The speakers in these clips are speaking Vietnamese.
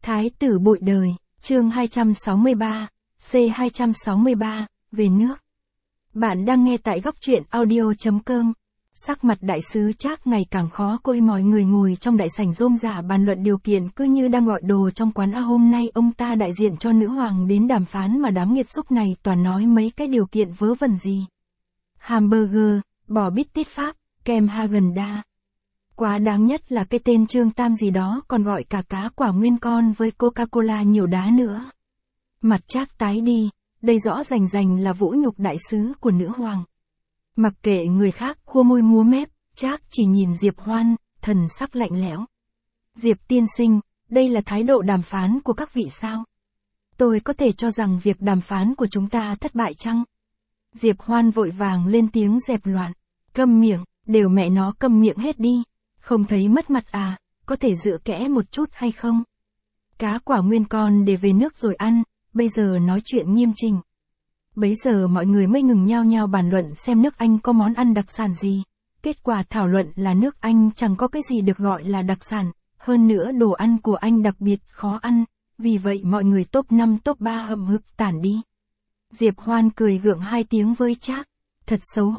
Thái tử bội đời, chương 263, C263, về nước. Bạn đang nghe tại góc truyện audio.com. Sắc mặt đại sứ Trác ngày càng khó coi, mọi người ngồi trong đại sảnh rôm rả bàn luận điều kiện cứ như đang gọi đồ trong quán. Hôm nay ông ta đại diện cho nữ hoàng đến đàm phán mà đám nghiệt xúc này toàn nói mấy cái điều kiện vớ vẩn gì. Hamburger, bò bít tết Pháp, kem Häagen-Dazs. Quá đáng nhất là cái tên Trương Tam gì đó còn gọi cả cá quả nguyên con với Coca-Cola nhiều đá nữa. Mặt Trác tái đi, đây rõ rành rành là vũ nhục đại sứ của nữ hoàng. Mặc kệ người khác khua môi múa mép, Trác chỉ nhìn Diệp Hoan, thần sắc lạnh lẽo. Diệp tiên sinh, đây là thái độ đàm phán của các vị sao? Tôi có thể cho rằng việc đàm phán của chúng ta thất bại chăng? Diệp Hoan vội vàng lên tiếng dẹp loạn. Câm miệng, đều mẹ nó câm miệng hết đi. Không thấy mất mặt à, có thể giữ kẽ một chút hay không? Cá quả nguyên con để về nước rồi ăn, bây giờ nói chuyện nghiêm chỉnh. Bấy giờ mọi người mới ngừng nhao nhao bàn luận xem nước Anh có món ăn đặc sản gì. Kết quả thảo luận là nước Anh chẳng có cái gì được gọi là đặc sản, hơn nữa đồ ăn của Anh đặc biệt khó ăn, vì vậy mọi người top 5 top 3 hậm hực tản đi. Diệp Hoan cười gượng hai tiếng với Trác, thật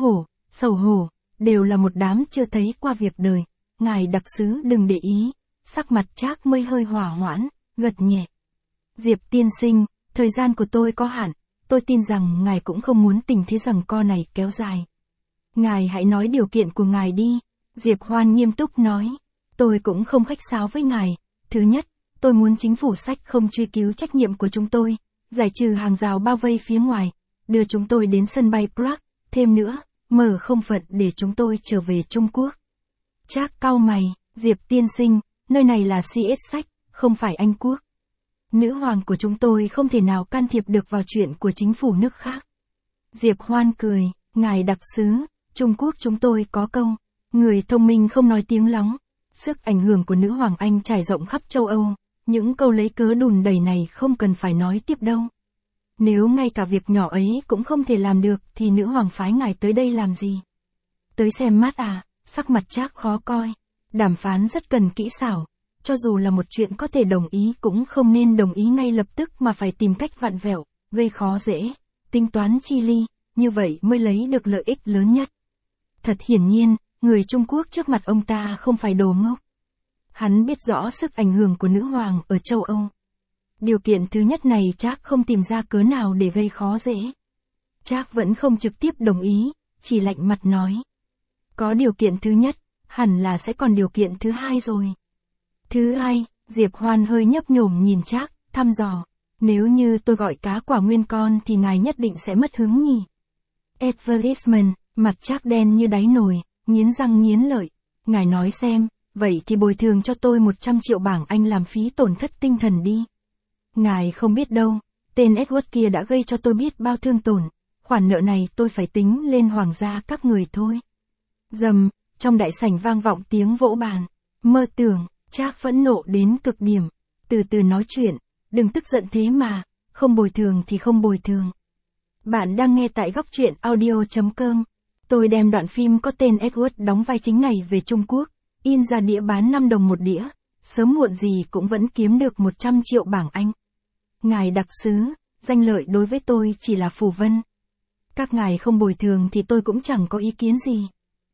xấu hổ, đều là một đám chưa thấy qua việc đời. Ngài đặc sứ đừng để ý, sắc mặt Trác mới hơi hỏa hoãn, gật nhẹ. Diệp tiên sinh, thời gian của tôi có hạn, tôi tin rằng ngài cũng không muốn tình thế giằng co này kéo dài. Ngài hãy nói điều kiện của ngài đi, Diệp Hoan nghiêm túc nói. Tôi cũng không khách sáo với ngài. Thứ nhất, tôi muốn chính phủ Sách không truy cứu trách nhiệm của chúng tôi, giải trừ hàng rào bao vây phía ngoài, đưa chúng tôi đến sân bay Prague, thêm nữa, mở không phận để chúng tôi trở về Trung Quốc. Trác cau mày, Diệp tiên sinh, nơi này là CS Sách, không phải Anh Quốc. Nữ hoàng của chúng tôi không thể nào can thiệp được vào chuyện của chính phủ nước khác. Diệp Hoan cười, ngài đặc sứ, Trung Quốc chúng tôi có câu, người thông minh không nói tiếng lóng. Sức ảnh hưởng của nữ hoàng Anh trải rộng khắp châu Âu, những câu lấy cớ đùn đẩy này không cần phải nói tiếp đâu. Nếu ngay cả việc nhỏ ấy cũng không thể làm được thì nữ hoàng phái ngài tới đây làm gì? Tới xem mắt à? Sắc mặt Trác khó coi. Đàm phán rất cần kỹ xảo. Cho dù là một chuyện có thể đồng ý cũng không nên đồng ý ngay lập tức mà phải tìm cách vặn vẹo, gây khó dễ, tính toán chi ly, như vậy mới lấy được lợi ích lớn nhất. Thật hiển nhiên, người Trung Quốc trước mặt ông ta không phải đồ ngốc. Hắn biết rõ sức ảnh hưởng của nữ hoàng ở châu Âu. Điều kiện thứ nhất này Trác không tìm ra cớ nào để gây khó dễ. Trác vẫn không trực tiếp đồng ý, chỉ lạnh mặt nói. Có điều kiện thứ nhất, hẳn là sẽ còn điều kiện thứ hai rồi. Thứ hai, Diệp Hoan hơi nhấp nhổm nhìn Trác, thăm dò. Nếu như tôi gọi cá quả nguyên con thì ngài nhất định sẽ mất hứng nhỉ. Advertisement, mặt Trác đen như đáy nồi, nghiến răng nghiến lợi. Ngài nói xem, vậy thì bồi thường cho tôi 100 triệu bảng Anh làm phí tổn thất tinh thần đi. Ngài không biết đâu, tên Edward kia đã gây cho tôi biết bao thương tổn. Khoản nợ này tôi phải tính lên hoàng gia các người thôi. Rầm, trong đại sảnh vang vọng tiếng vỗ bàn. Mơ tưởng, Trác phẫn nộ đến cực điểm. Từ từ nói chuyện, đừng tức giận thế mà, không bồi thường thì không bồi thường. Bạn đang nghe tại góc truyện audio.com. Tôi đem đoạn phim có tên Edward đóng vai chính này về Trung Quốc, in ra đĩa bán 5 đồng một đĩa, sớm muộn gì cũng vẫn kiếm được 100 triệu bảng Anh. Ngài đặc sứ, danh lợi đối với tôi chỉ là phù vân. Các ngài không bồi thường thì tôi cũng chẳng có ý kiến gì.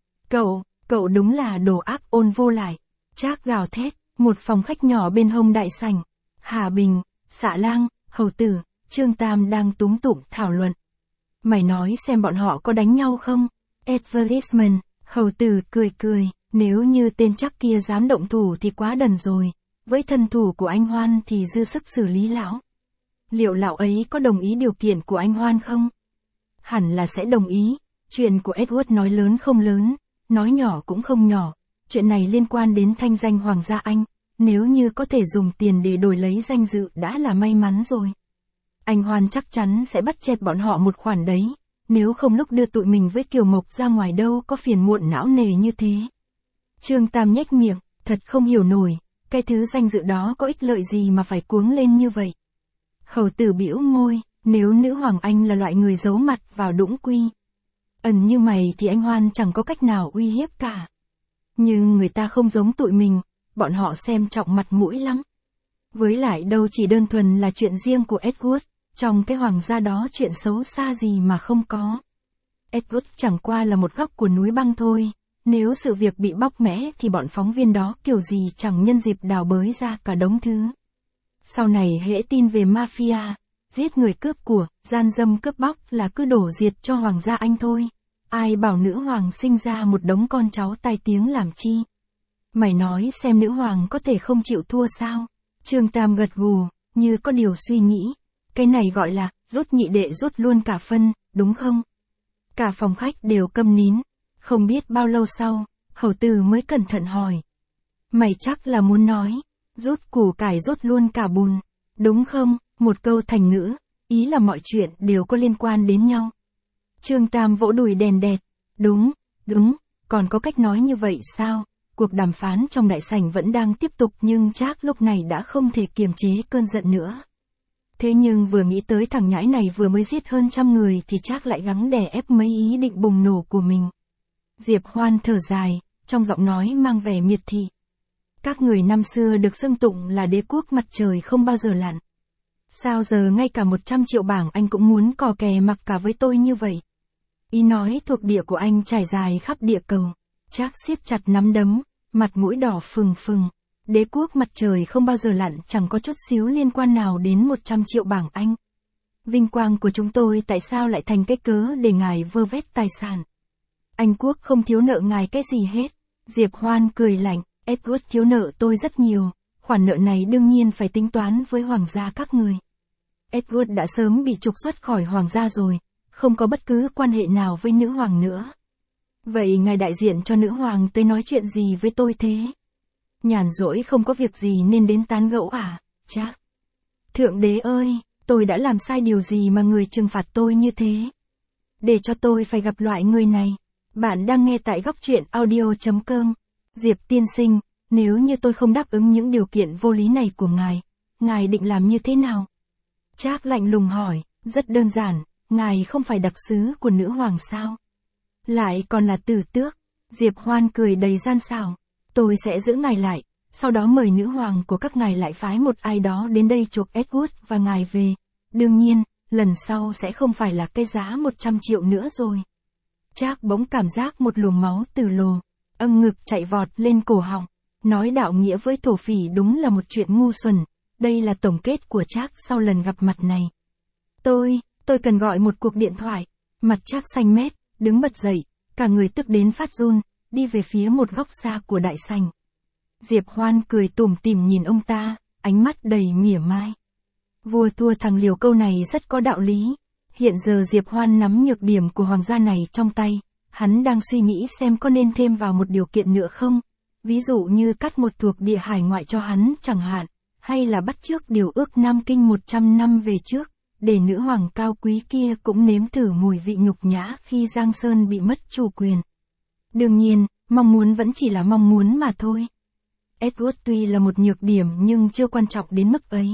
Cậu đúng là đồ ác ôn vô lại. Trác gào thét, một phòng khách nhỏ bên hông đại sảnh. Hà Bình, Xạ Lang, Hầu Tử, Trương Tam đang túm tụm thảo luận. Mày nói xem bọn họ có đánh nhau không? Advertisement, Hầu Tử cười, nếu như tên Trác kia dám động thủ thì quá đần rồi. Với thân thủ của anh Hoan thì dư sức xử lý lão. Liệu lão ấy có đồng ý điều kiện của anh Hoan không? Hẳn là sẽ đồng ý. Chuyện của Edward nói lớn không lớn, nói nhỏ cũng không nhỏ. Chuyện này liên quan đến thanh danh hoàng gia Anh, nếu như có thể dùng tiền để đổi lấy danh dự đã là may mắn rồi. Anh Hoan chắc chắn sẽ bắt chẹt bọn họ một khoản đấy, nếu không lúc đưa tụi mình với Kiều Mộc ra ngoài đâu có phiền muộn não nề như thế. Trương Tam nhếch miệng, thật không hiểu nổi, cái thứ danh dự đó có ích lợi gì mà phải cuống lên như vậy. Hầu Tử bĩu môi, nếu nữ hoàng Anh là loại người giấu mặt vào đũng quy ẩn như mày thì anh Hoan chẳng có cách nào uy hiếp cả. Nhưng người ta không giống tụi mình, bọn họ xem trọng mặt mũi lắm. Với lại đâu chỉ đơn thuần là chuyện riêng của Edward, trong cái hoàng gia đó chuyện xấu xa gì mà không có. Edward chẳng qua là một góc của núi băng thôi, nếu sự việc bị bóc mẽ thì bọn phóng viên đó kiểu gì chẳng nhân dịp đào bới ra cả đống thứ. Sau này hễ tin về mafia, giết người cướp của, gian dâm cướp bóc là cứ đổ diệt cho hoàng gia Anh thôi. Ai bảo nữ hoàng sinh ra một đống con cháu tai tiếng làm chi? Mày nói xem nữ hoàng có thể không chịu thua sao? Trương Tam gật gù, như có điều suy nghĩ. Cái này gọi là, rút nhị đệ rút luôn cả phân, đúng không? Cả phòng khách đều câm nín. Không biết bao lâu sau, hầu tử mới cẩn thận hỏi. Mày chắc là muốn nói, rút củ cải rút luôn cả bùn, đúng không? Một câu thành ngữ, ý là mọi chuyện đều có liên quan đến nhau. Trương Tam vỗ đùi đèn đẹt. Đúng, còn có cách nói như vậy sao? Cuộc đàm phán trong đại sảnh vẫn đang tiếp tục nhưng Trác lúc này đã không thể kiềm chế cơn giận nữa. Thế nhưng vừa nghĩ tới thằng nhãi này vừa mới giết hơn 100 người thì Trác lại gắng đè ép mấy ý định bùng nổ của mình. Diệp Hoan thở dài, trong giọng nói mang vẻ miệt thị. Các người năm xưa được xưng tụng là đế quốc mặt trời không bao giờ lặn. Sao giờ ngay cả 100 triệu bảng anh cũng muốn cò kè mặc cả với tôi như vậy? Ý nói thuộc địa của anh trải dài khắp địa cầu. Trác siết chặt nắm đấm, mặt mũi đỏ phừng phừng. Đế quốc mặt trời không bao giờ lặn chẳng có chút xíu liên quan nào đến 100 triệu bảng Anh. Vinh quang của chúng tôi tại sao lại thành cái cớ để ngài vơ vét tài sản? Anh quốc không thiếu nợ ngài cái gì hết. Diệp Hoan cười lạnh, Edward thiếu nợ tôi rất nhiều, khoản nợ này đương nhiên phải tính toán với hoàng gia các người. Edward đã sớm bị trục xuất khỏi hoàng gia rồi, không có bất cứ quan hệ nào với nữ hoàng nữa. Vậy ngài đại diện cho nữ hoàng tới nói chuyện gì với tôi thế? Nhàn rỗi không có việc gì nên đến tán gẫu à? Chắc. Thượng đế ơi, tôi đã làm sai điều gì mà người trừng phạt tôi như thế? Để cho tôi phải gặp loại người này. Bạn đang nghe tại góc truyện audio.com. Diệp tiên sinh, nếu như tôi không đáp ứng những điều kiện vô lý này của ngài định làm như thế nào? Trác lạnh lùng hỏi, rất đơn giản, ngài không phải đặc sứ của nữ hoàng sao? Lại còn là tử tước. Diệp Hoan cười đầy gian xảo. Tôi sẽ giữ ngài lại, sau đó mời nữ hoàng của các ngài lại phái một ai đó đến đây chuộc Edward và ngài về. Đương nhiên, lần sau sẽ không phải là cái giá 100 triệu nữa rồi. Trác bỗng cảm giác một luồng máu từ lồ, ngực chạy vọt lên cổ họng. Nói đạo nghĩa với thổ phỉ đúng là một chuyện ngu xuẩn. Đây là tổng kết của Trác sau lần gặp mặt này. Tôi cần gọi một cuộc điện thoại. Mặt Trác xanh mét, đứng bật dậy, cả người tức đến phát run, đi về phía một góc xa của đại sảnh. Diệp Hoan cười tủm tỉm nhìn ông ta, ánh mắt đầy mỉa mai. Vua thua thằng liều câu này rất có đạo lý. Hiện giờ Diệp Hoan nắm nhược điểm của hoàng gia này trong tay, hắn đang suy nghĩ xem có nên thêm vào một điều kiện nữa không, ví dụ như cắt một thuộc địa hải ngoại cho hắn chẳng hạn, hay là bắt chước điều ước Nam Kinh 100 năm về trước, để nữ hoàng cao quý kia cũng nếm thử mùi vị nhục nhã khi Giang Sơn bị mất chủ quyền. Đương nhiên, mong muốn vẫn chỉ là mong muốn mà thôi. Edward tuy là một nhược điểm nhưng chưa quan trọng đến mức ấy.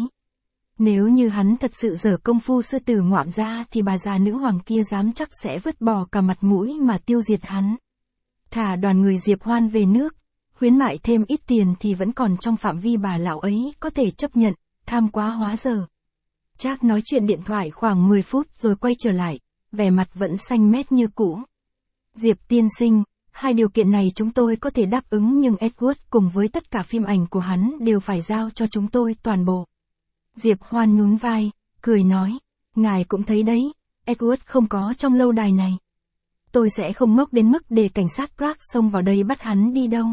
Nếu như hắn thật sự dở công phu sư tử ngoạm ra thì bà già nữ hoàng kia dám chắc sẽ vứt bỏ cả mặt mũi mà tiêu diệt hắn. Thả đoàn người Diệp Hoan về nước, khuyến mại thêm ít tiền thì vẫn còn trong phạm vi bà lão ấy có thể chấp nhận, tham quá hóa dở. Trác nói chuyện điện thoại khoảng 10 phút rồi quay trở lại, vẻ mặt vẫn xanh mét như cũ. Diệp tiên sinh, hai điều kiện này chúng tôi có thể đáp ứng nhưng Edward cùng với tất cả phim ảnh của hắn đều phải giao cho chúng tôi toàn bộ. Diệp Hoan nhún vai, cười nói, ngài cũng thấy đấy, Edward không có trong lâu đài này. Tôi sẽ không ngốc đến mức để cảnh sát Prague xông vào đây bắt hắn đi đâu.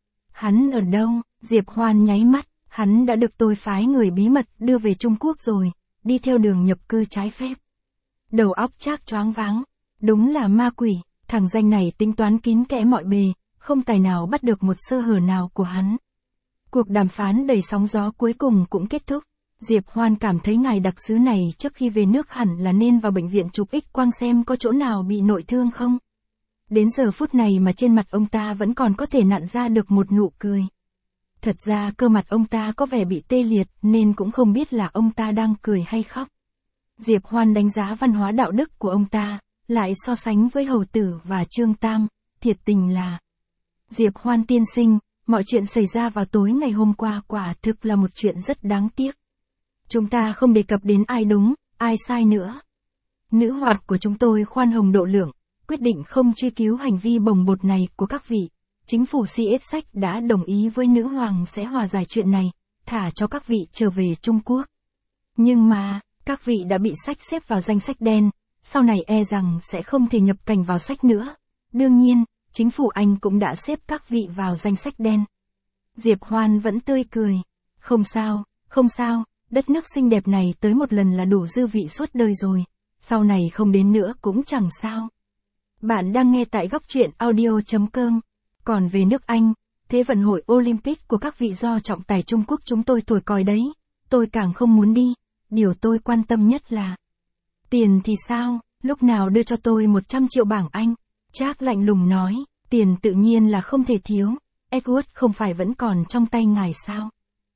Hắn ở đâu? Diệp Hoan nháy mắt, hắn đã được tôi phái người bí mật đưa về Trung Quốc rồi, đi theo đường nhập cư trái phép. Đầu óc Trác choáng váng, đúng là ma quỷ, thằng danh này tính toán kín kẽ mọi bề, không tài nào bắt được một sơ hở nào của hắn. Cuộc đàm phán đầy sóng gió cuối cùng cũng kết thúc. Diệp Hoan cảm thấy ngài đặc sứ này trước khi về nước hẳn là nên vào bệnh viện chụp X quang xem có chỗ nào bị nội thương không. Đến giờ phút này mà trên mặt ông ta vẫn còn có thể nặn ra được một nụ cười. Thật ra cơ mặt ông ta có vẻ bị tê liệt nên cũng không biết là ông ta đang cười hay khóc. Diệp Hoan đánh giá văn hóa đạo đức của ông ta, lại so sánh với Hầu Tử và Trương Tam, thiệt tình là. Diệp Hoan tiên sinh, mọi chuyện xảy ra vào tối ngày hôm qua quả thực là một chuyện rất đáng tiếc. Chúng ta không đề cập đến ai đúng, ai sai nữa. Nữ hoàng của chúng tôi khoan hồng độ lượng, quyết định không truy cứu hành vi bồng bột này của các vị. Chính phủ CSX đã đồng ý với nữ hoàng sẽ hòa giải chuyện này, thả cho các vị trở về Trung Quốc. Nhưng mà, các vị đã bị sách xếp vào danh sách đen, sau này e rằng sẽ không thể nhập cảnh vào sách nữa. Đương nhiên, chính phủ Anh cũng đã xếp các vị vào danh sách đen. Diệp Hoan vẫn tươi cười. Không sao, không sao, đất nước xinh đẹp này tới một lần là đủ dư vị suốt đời rồi. Sau này không đến nữa cũng chẳng sao. Bạn đang nghe tại góc truyện audio.com. Còn về nước Anh, Thế vận hội Olympic của các vị do trọng tài Trung Quốc chúng tôi thổi còi đấy. Tôi càng không muốn đi. Điều tôi quan tâm nhất là tiền thì sao, lúc nào đưa cho tôi 100 triệu bảng Anh? Trác lạnh lùng nói, tiền tự nhiên là không thể thiếu. Edward không phải vẫn còn trong tay ngài sao?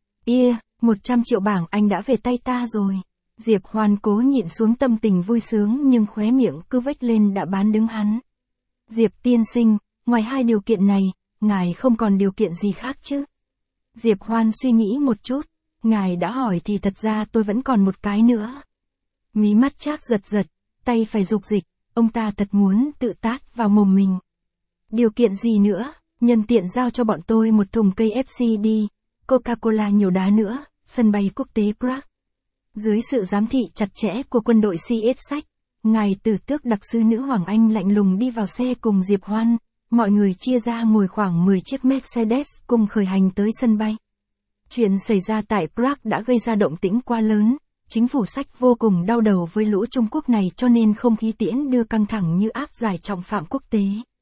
100 triệu bảng Anh đã về tay ta rồi. Diệp Hoan cố nhịn xuống tâm tình vui sướng nhưng khóe miệng cứ vếch lên đã bán đứng hắn. Diệp tiên sinh, ngoài hai điều kiện này, ngài không còn điều kiện gì khác chứ? Diệp Hoan suy nghĩ một chút, ngài đã hỏi thì thật ra tôi vẫn còn một cái nữa. Mí mắt Trác giật giật, tay phải rục dịch, ông ta thật muốn tự tát vào mồm mình. Điều kiện gì nữa? Nhân tiện giao cho bọn tôi một thùng cây FC đi, Coca-Cola nhiều đá nữa, sân bay quốc tế Prague. Dưới sự giám thị chặt chẽ của quân đội CSX, ngài Tử Tước đặc sứ nữ hoàng Anh lạnh lùng đi vào xe cùng Diệp Hoan, mọi người chia ra ngồi khoảng 10 chiếc Mercedes cùng khởi hành tới sân bay. Chuyện xảy ra tại Prague đã gây ra động tĩnh quá lớn, chính phủ Sách vô cùng đau đầu với lũ Trung Quốc này cho nên không khí tiễn đưa căng thẳng như áp giải trọng phạm quốc tế.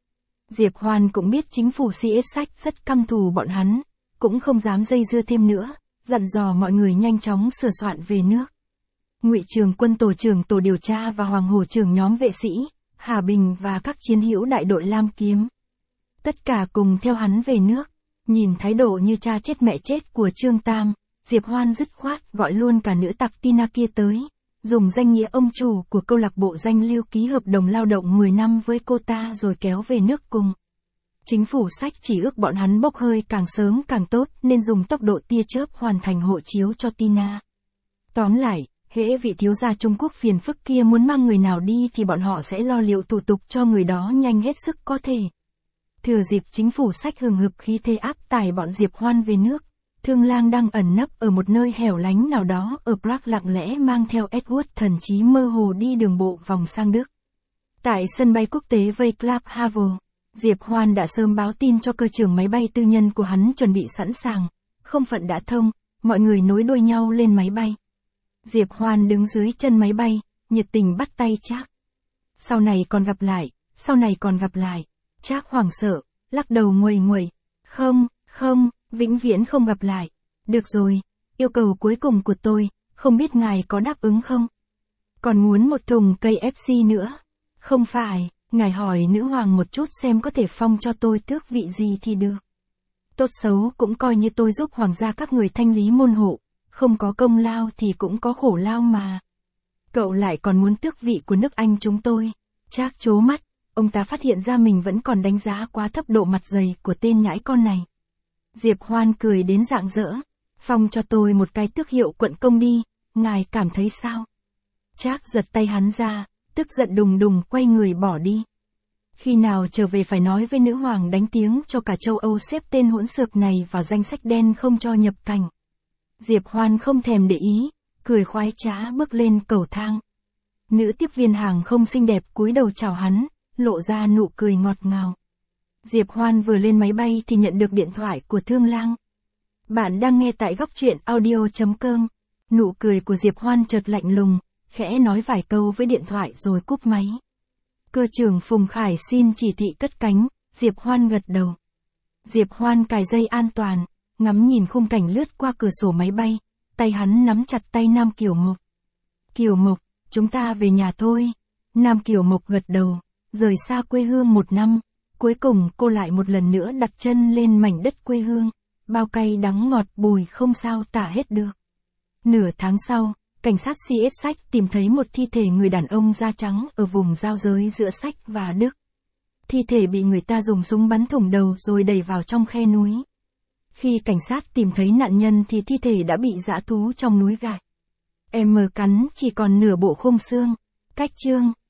Diệp Hoan cũng biết chính phủ CSX rất căm thù bọn hắn, cũng không dám dây dưa thêm nữa, dặn dò mọi người nhanh chóng sửa soạn về nước. Ngụy Trường Quân tổ trưởng tổ điều tra và Hoàng Hổ trưởng nhóm vệ sĩ, Hà Bình và các chiến hữu đại đội Lam Kiếm. Tất cả cùng theo hắn về nước. Nhìn thái độ như cha chết mẹ chết của Trương Tam, Diệp Hoan dứt khoát gọi luôn cả nữ tặc Tina kia tới, dùng danh nghĩa ông chủ của câu lạc bộ danh lưu ký hợp đồng lao động 10 năm với cô ta rồi kéo về nước cùng. Chính phủ Sách chỉ ước bọn hắn bốc hơi càng sớm càng tốt nên dùng tốc độ tia chớp hoàn thành hộ chiếu cho Tina. Tóm lại, hễ vị thiếu gia Trung Quốc phiền phức kia muốn mang người nào đi thì bọn họ sẽ lo liệu thủ tục cho người đó nhanh hết sức có thể. Thừa dịp chính phủ Sách hừng hực khí thế áp tải bọn Diệp Hoan về nước, Thương Lang đang ẩn nấp ở một nơi hẻo lánh nào đó ở Prague lặng lẽ mang theo Edward thần trí mơ hồ đi đường bộ vòng sang Đức. Tại sân bay quốc tế Václav Havel, Diệp Hoan đã sớm báo tin cho cơ trưởng máy bay tư nhân của hắn chuẩn bị sẵn sàng, không phận đã thông, mọi người nối đuôi nhau lên máy bay. Diệp Hoan đứng dưới chân máy bay, nhiệt tình bắt tay Trác. Sau này còn gặp lại, sau này còn gặp lại. Trác hoảng sợ, lắc đầu nguầy nguầy. Không, vĩnh viễn không gặp lại. Được rồi, yêu cầu cuối cùng của tôi, không biết ngài có đáp ứng không? Còn muốn một thùng cây FC nữa. Không phải, ngài hỏi nữ hoàng một chút xem có thể phong cho tôi tước vị gì thì được. Tốt xấu cũng coi như tôi giúp hoàng gia các người thanh lý môn hộ, không có công lao thì cũng có khổ lao mà. Cậu lại còn muốn tước vị của nước Anh chúng tôi. Trác trố mắt. Ông ta phát hiện ra mình vẫn còn đánh giá quá thấp độ mặt dày của tên nhãi con này. Diệp Hoan cười đến rạng rỡ. Phong cho tôi một cái tước hiệu quận công đi, ngài cảm thấy sao? Trác giật tay hắn ra, tức giận đùng đùng quay người bỏ đi. Khi nào trở về phải nói với nữ hoàng đánh tiếng cho cả châu Âu xếp tên hỗn xược này vào danh sách đen không cho nhập cảnh. Diệp Hoan không thèm để ý, cười khoái trá bước lên cầu thang. Nữ tiếp viên hàng không xinh đẹp cúi đầu chào hắn, lộ ra nụ cười ngọt ngào. Diệp Hoan vừa lên máy bay thì nhận được điện thoại của Thương Lang. Bạn đang nghe tại góc truyện audio.com. Nụ cười của Diệp Hoan chợt lạnh lùng, khẽ nói vài câu với điện thoại rồi cúp máy. Cơ trưởng Phùng Khải xin chỉ thị cất cánh, Diệp Hoan gật đầu. Diệp Hoan cài dây an toàn, ngắm nhìn khung cảnh lướt qua cửa sổ máy bay, tay hắn nắm chặt tay Nam Kiều Mộc. Kiều Mộc, chúng ta về nhà thôi. Nam Kiều Mộc gật đầu, rời xa quê hương 1 năm, cuối cùng cô lại một lần nữa đặt chân lên mảnh đất quê hương, bao cay đắng ngọt bùi không sao tả hết được. Nửa tháng sau, cảnh sát CSX tìm thấy một thi thể người đàn ông da trắng ở vùng giao giới giữa Sách và Đức. Thi thể bị người ta dùng súng bắn thủng đầu rồi đẩy vào trong khe núi. Khi cảnh sát tìm thấy nạn nhân thì thi thể đã bị dã thú trong núi gạch. M cắn chỉ còn nửa bộ khung xương. Cách chương